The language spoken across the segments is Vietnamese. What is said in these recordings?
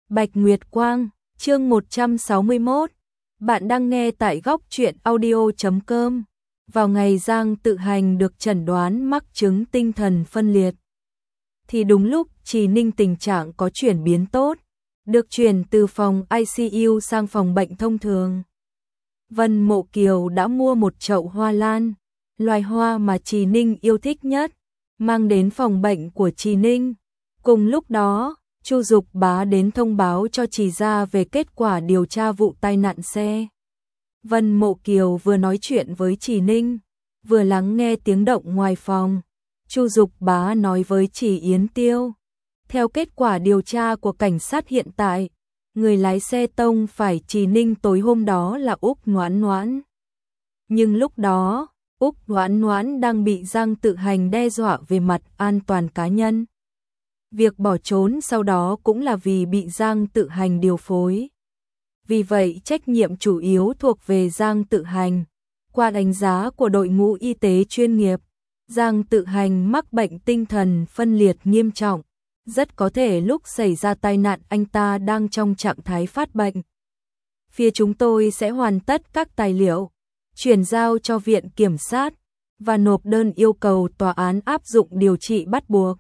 Bạch Nguyệt Quang, chương 161. Bạn đang nghe tại góc truyện audio.com. Vào ngày Giang Tự Hành được chẩn đoán mắc chứng tinh thần phân liệt, thì đúng lúc Trì Ninh tình trạng có chuyển biến tốt, được chuyển từ phòng ICU sang phòng bệnh thông thường. Vân Mộ Kiều đã mua một chậu hoa lan, loài hoa mà Trì Ninh yêu thích nhất, mang đến phòng bệnh của Trì Ninh. Cùng lúc đó, Chu Dục Bá đến thông báo cho Trì gia về kết quả điều tra vụ tai nạn xe. Vân Mộ Kiều vừa nói chuyện với Trì Ninh, vừa lắng nghe tiếng động ngoài phòng. Chu Dục Bá nói với Trì Yến Tiêu, theo kết quả điều tra của cảnh sát hiện tại, người lái xe tông phải Trì Ninh tối hôm đó là Úc Noãn Noãn. Nhưng lúc đó, Úc Noãn Noãn đang bị Giang Tự Hành đe dọa về mặt an toàn cá nhân. Việc bỏ trốn sau đó cũng là vì bị Giang Tự Hành điều phối. Vì vậy trách nhiệm chủ yếu thuộc về Giang Tự Hành. Qua đánh giá của đội ngũ y tế chuyên nghiệp, Giang Tự Hành mắc bệnh tinh thần phân liệt nghiêm trọng. Rất có thể lúc xảy ra tai nạn anh ta đang trong trạng thái phát bệnh. Phía chúng tôi sẽ hoàn tất các tài liệu, chuyển giao cho viện kiểm sát và nộp đơn yêu cầu tòa án áp dụng điều trị bắt buộc.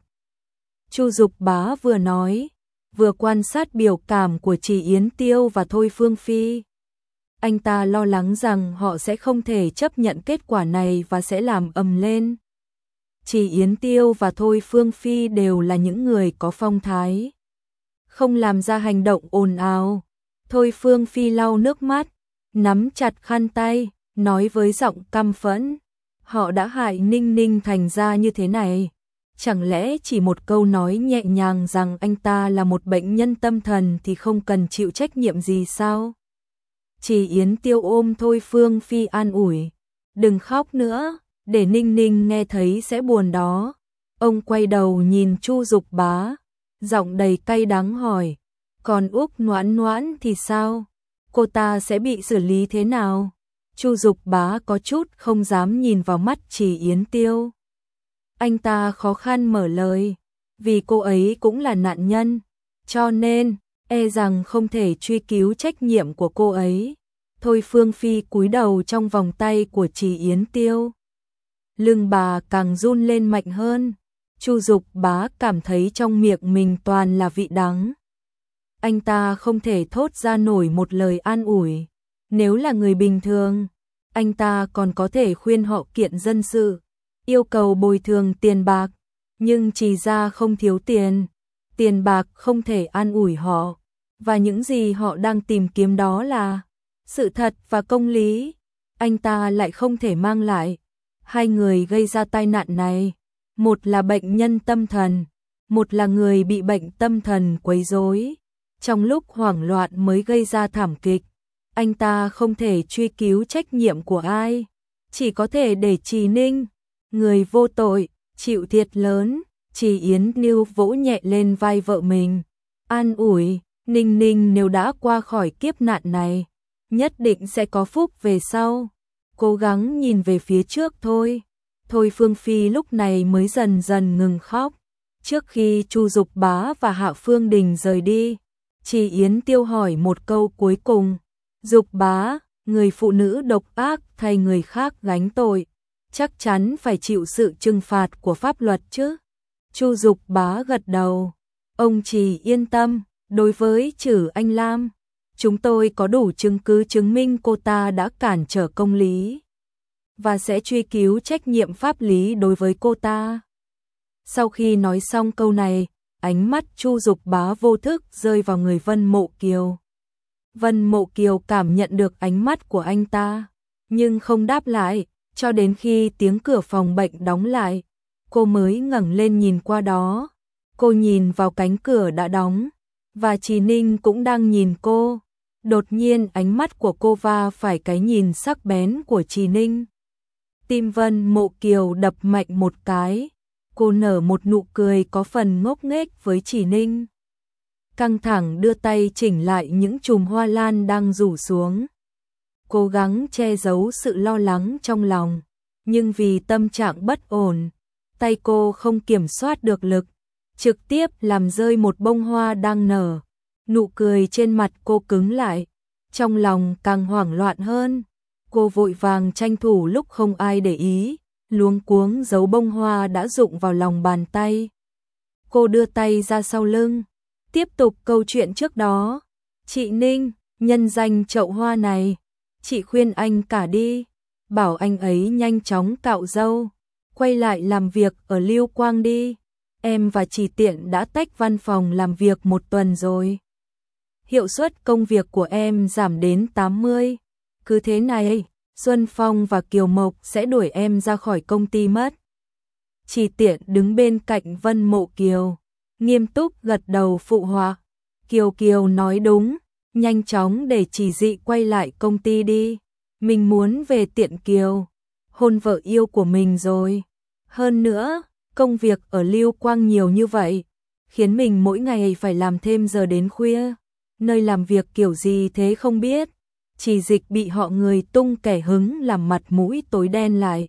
Chu Dục Bá vừa nói, vừa quan sát biểu cảm của Trì Yến Tiêu và Thôi Phương Phi. Anh ta lo lắng rằng họ sẽ không thể chấp nhận kết quả này và sẽ làm ầm lên. Trì Yến Tiêu và Thôi Phương Phi đều là những người có phong thái, không làm ra hành động ồn ào. Thôi Phương Phi lau nước mắt, nắm chặt khăn tay, nói với giọng căm phẫn, họ đã hại Ninh Ninh thành ra như thế này. Chẳng lẽ chỉ một câu nói nhẹ nhàng rằng anh ta là một bệnh nhân tâm thần thì không cần chịu trách nhiệm gì sao? Trì Yến Tiêu ôm Thôi Phương Phi an ủi, đừng khóc nữa, để Ninh Ninh nghe thấy sẽ buồn đó. Ông quay đầu nhìn Chu Dục Bá, giọng đầy cay đắng hỏi, còn Úc Noãn Noãn thì sao? Cô ta sẽ bị xử lý thế nào? Chu Dục Bá có chút không dám nhìn vào mắt Trì Yến Tiêu. Anh ta khó khăn mở lời, vì cô ấy cũng là nạn nhân, cho nên e rằng không thể truy cứu trách nhiệm của cô ấy. Thôi Phương Phi cúi đầu trong vòng tay của Trì Yến Tiêu. Lưng bà càng run lên mạnh hơn. Chu Dục Bá cảm thấy trong miệng mình toàn là vị đắng. Anh ta không thể thốt ra nổi một lời an ủi. Nếu là người bình thường, anh ta còn có thể khuyên họ kiện dân sự, yêu cầu bồi thường tiền bạc, nhưng Trì gia không thiếu tiền, tiền bạc không thể an ủi họ, và những gì họ đang tìm kiếm đó là sự thật và công lý, anh ta lại không thể mang lại. Hai người gây ra tai nạn này, một là bệnh nhân tâm thần, một là người bị bệnh tâm thần quấy rối, trong lúc hoảng loạn mới gây ra thảm kịch. Anh ta không thể truy cứu trách nhiệm của ai, chỉ có thể để Trì Ninh, người vô tội, chịu thiệt lớn. Trì Yến Tiêu vỗ nhẹ lên vai vợ mình, an ủi, Ninh Ninh nếu đã qua khỏi kiếp nạn này, nhất định sẽ có phúc về sau. Cố gắng nhìn về phía trước thôi. Thôi Phương Phi lúc này mới dần dần ngừng khóc. Trước khi Chu Dục Bá và Hạ Phương Đình rời đi, Trì Yến Tiêu hỏi một câu cuối cùng, Dục Bá, người phụ nữ độc ác thay người khác gánh tội, chắc chắn phải chịu sự trừng phạt của pháp luật chứ? Chu Dục Bá gật đầu. Ông Trì yên tâm, đối với Trử Anh Lam, chúng tôi có đủ chứng cứ chứng minh cô ta đã cản trở công lý và sẽ truy cứu trách nhiệm pháp lý đối với cô ta. Sau khi nói xong câu này, ánh mắt Chu Dục Bá vô thức rơi vào người Vân Mộ Kiều. Vân Mộ Kiều cảm nhận được ánh mắt của anh ta, nhưng không đáp lại, cho đến khi tiếng cửa phòng bệnh đóng lại, cô mới ngẩng lên nhìn qua đó. Cô nhìn vào cánh cửa đã đóng, và Trì Ninh cũng đang nhìn cô. Đột nhiên ánh mắt của cô va phải cái nhìn sắc bén của Trì Ninh. Tim Vân Mộ Kiều đập mạnh một cái, cô nở một nụ cười có phần ngốc nghếch với Trì Ninh. Căng thẳng đưa tay chỉnh lại những chùm hoa lan đang rủ xuống, cố gắng che giấu sự lo lắng trong lòng, nhưng vì tâm trạng bất ổn, tay cô không kiểm soát được lực, trực tiếp làm rơi một bông hoa đang nở. Nụ cười trên mặt cô cứng lại, trong lòng càng hoảng loạn hơn. Cô vội vàng tranh thủ lúc không ai để ý, luống cuống giấu bông hoa đã rụng vào lòng bàn tay. Cô đưa tay ra sau lưng, tiếp tục câu chuyện trước đó. Chị Ninh, nhân danh chậu hoa này, chị khuyên anh cả đi, bảo anh ấy nhanh chóng cạo râu, quay lại làm việc ở Lưu Quang đi. Em và chị Tiện đã tách văn phòng làm việc 1 tuần rồi. Hiệu suất công việc của em giảm đến 80. Cứ thế này, Xuân Phong và Kiều Mộc sẽ đuổi em ra khỏi công ty mất. Chị Tiện đứng bên cạnh Vân Mộ Kiều, nghiêm túc gật đầu phụ họa. Kiều Kiều nói đúng, nhanh chóng để chị Dị quay lại công ty đi. Mình muốn về Tiện Kiều, hôn vợ yêu của mình rồi. Hơn nữa, công việc ở Lưu Quang nhiều như vậy, khiến mình mỗi ngày phải làm thêm giờ đến khuya. Nơi làm việc kiểu gì thế không biết. Chị Dịch bị họ người tung kẻ hứng làm mặt mũi tối đen lại.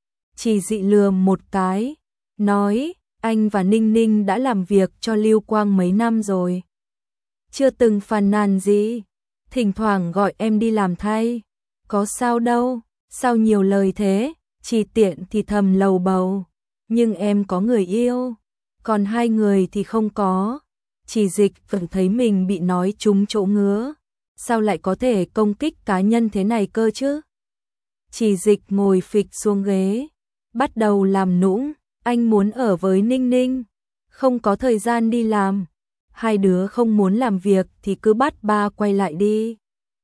Chị Dị lườm một cái, nói, anh và Ninh Ninh đã làm việc cho Lưu Quang mấy năm rồi. Chưa từng phàn nàn gì, thỉnh thoảng gọi em đi làm thay. Có sao đâu, sao nhiều lời thế, chị Tiện thì thầm lầu bầu. Nhưng em có người yêu, còn 2 người thì không có. Chị Dịch vẫn thấy mình bị nói trúng chỗ ngứa. Sao lại có thể công kích cá nhân thế này cơ chứ? Chị Dịch ngồi phịch xuống ghế, bắt đầu làm nũng. Anh muốn ở với Ninh Ninh, không có thời gian đi làm. 2 đứa không muốn làm việc thì cứ bắt ba quay lại đi.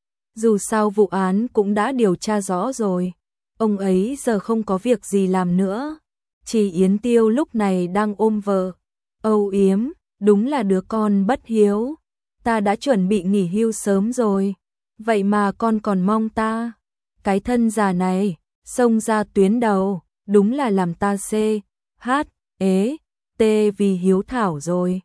Dù sao vụ án cũng đã điều tra rõ rồi. Ông ấy giờ không có việc gì làm nữa. Chị Yến Tiêu lúc này đang ôm vợ, âu yếm, đúng là đứa con bất hiếu. Ta đã chuẩn bị nghỉ hưu sớm rồi, vậy mà con còn mong ta. Cái thân già này, xông ra tuyến đầu, đúng là làm ta CHT vì hiếu thảo rồi.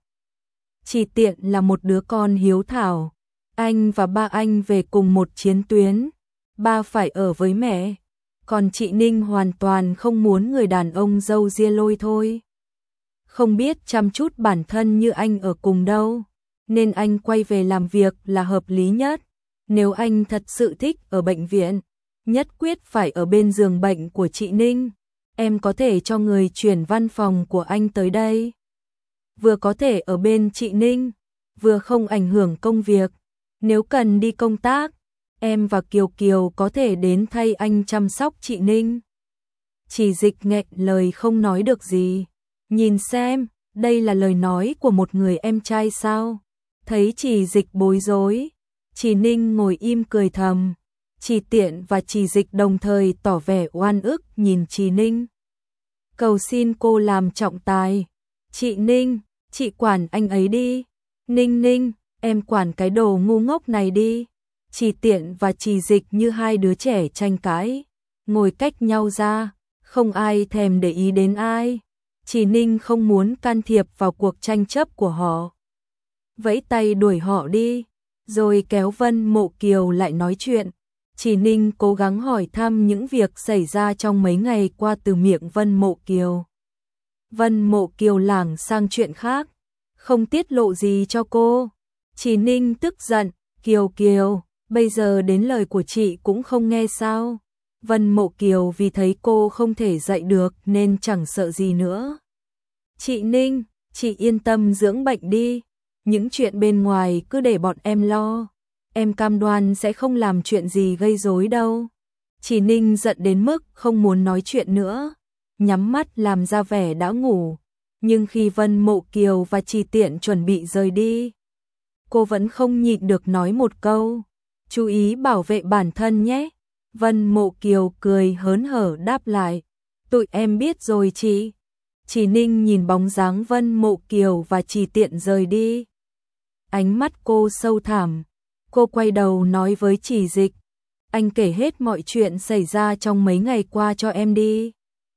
Chị Tiện là một đứa con hiếu thảo. Anh và ba anh về cùng một chiến tuyến, ba phải ở với mẹ. Còn chị Ninh hoàn toàn không muốn người đàn ông râu ria lôi thôi. Không biết chăm chút bản thân như anh ở cùng đâu, nên anh quay về làm việc là hợp lý nhất. Nếu anh thật sự thích ở bệnh viện, nhất quyết phải ở bên giường bệnh của chị Ninh. Em có thể cho người chuyển văn phòng của anh tới đây. Vừa có thể ở bên chị Ninh, vừa không ảnh hưởng công việc. Nếu cần đi công tác, em và Kiều Kiều có thể đến thay anh chăm sóc chị Ninh. Chị Dịch nghẹn lời không nói được gì. Nhìn xem, đây là lời nói của một người em trai sao? Thấy chị Dịch bối rối, chị Ninh ngồi im cười thầm. Chị Tiện và chị Dịch đồng thời tỏ vẻ oan ức nhìn chị Ninh. Cầu xin cô làm trọng tài. Chị Ninh, chị quản anh ấy đi. Ninh Ninh, em quản cái đồ ngu ngốc này đi. Chị Tiện và chị Dịch như 2 đứa trẻ tranh cãi, ngồi cách nhau ra, không ai thèm để ý đến ai. Chị Ninh không muốn can thiệp vào cuộc tranh chấp của họ, vẫy tay đuổi họ đi, rồi kéo Vân Mộ Kiều lại nói chuyện. Chị Ninh cố gắng hỏi thăm những việc xảy ra trong mấy ngày qua từ miệng Vân Mộ Kiều. Vân Mộ Kiều lảng sang chuyện khác, không tiết lộ gì cho cô. Chị Ninh tức giận, Kiều Kiều, bây giờ đến lời của chị cũng không nghe sao? Vân Mộ Kiều vì thấy cô không thể dạy được nên chẳng sợ gì nữa. Chị Ninh, chị yên tâm dưỡng bệnh đi. Những chuyện bên ngoài cứ để bọn em lo. Em cam đoan sẽ không làm chuyện gì gây rối đâu. Chị Ninh giận đến mức không muốn nói chuyện nữa, nhắm mắt làm ra vẻ đã ngủ. Nhưng khi Vân Mộ Kiều và chị Tiện chuẩn bị rời đi, cô vẫn không nhịn được nói một câu. Chú ý bảo vệ bản thân nhé. Vân Mộ Kiều cười hớn hở đáp lại. Tụi em biết rồi chị. Chị Ninh nhìn bóng dáng Vân Mộ Kiều và chị Tiện rời đi. Ánh mắt cô sâu thẳm. Cô quay đầu nói với chị Dịch. Anh kể hết mọi chuyện xảy ra trong mấy ngày qua cho em đi.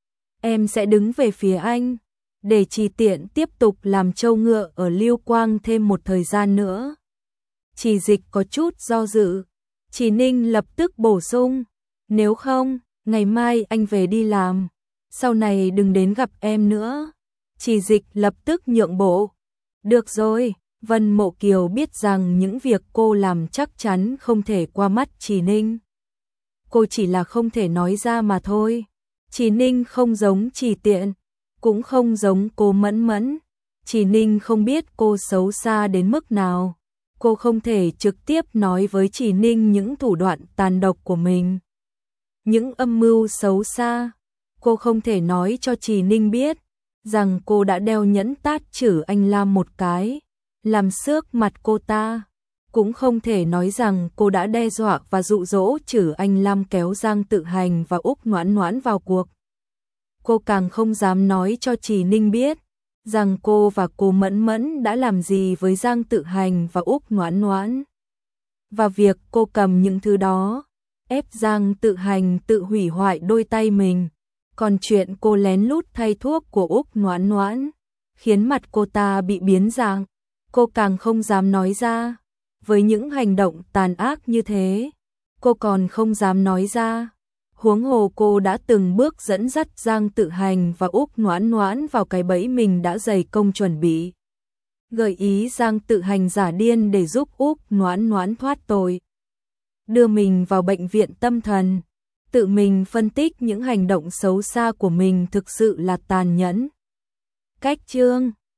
Em sẽ đứng về phía anh, để chị Tiện tiếp tục làm trâu ngựa ở Lưu Quang thêm một thời gian nữa. Chị Dịch có chút do dự. Chị Ninh lập tức bổ sung. Nếu không, ngày mai anh về đi làm. Sau này đừng đến gặp em nữa. Chị Dịch lập tức nhượng bộ. Được rồi, Vân Mộ Kiều biết rằng những việc cô làm chắc chắn không thể qua mắt Trì Ninh. Cô chỉ là không thể nói ra mà thôi. Trì Ninh không giống Trì Tiện, cũng không giống cô Mẫn Mẫn. Trì Ninh không biết cô xấu xa đến mức nào. Cô không thể trực tiếp nói với Trì Ninh những thủ đoạn tàn độc của mình, những âm mưu xấu xa. Cô không thể nói cho Trì Ninh biết rằng cô đã đeo nhẫn tát chử anh Lam một cái, làm xước mặt cô ta. Cũng không thể nói rằng cô đã đe dọa và dụ dỗ chử anh Lam kéo Giang Tự Hành và Úc Noãn Noãn vào cuộc. Cô càng không dám nói cho Trì Ninh biết rằng cô và cô Mẫn Mẫn đã làm gì với Giang Tự Hành và Úc Noãn Noãn. Và việc cô cầm những thứ đó ép Giang Tự Hành tự hủy hoại đôi tay mình. Còn chuyện cô lén lút thay thuốc của Úc Noãn Noãn khiến mặt cô ta bị biến dạng, cô càng không dám nói ra. Với những hành động tàn ác như thế, cô còn không dám nói ra. Huống hồ cô đã từng bước dẫn dắt Giang Tự Hành và Úc Noãn Noãn vào cái bẫy mình đã dày công chuẩn bị. Gợi ý Giang Tự Hành giả điên để giúp Úc Noãn Noãn thoát tội. Đưa mình vào bệnh viện tâm thần. Tự mình phân tích những hành động xấu xa của mình thực sự là tàn nhẫn. Cách chương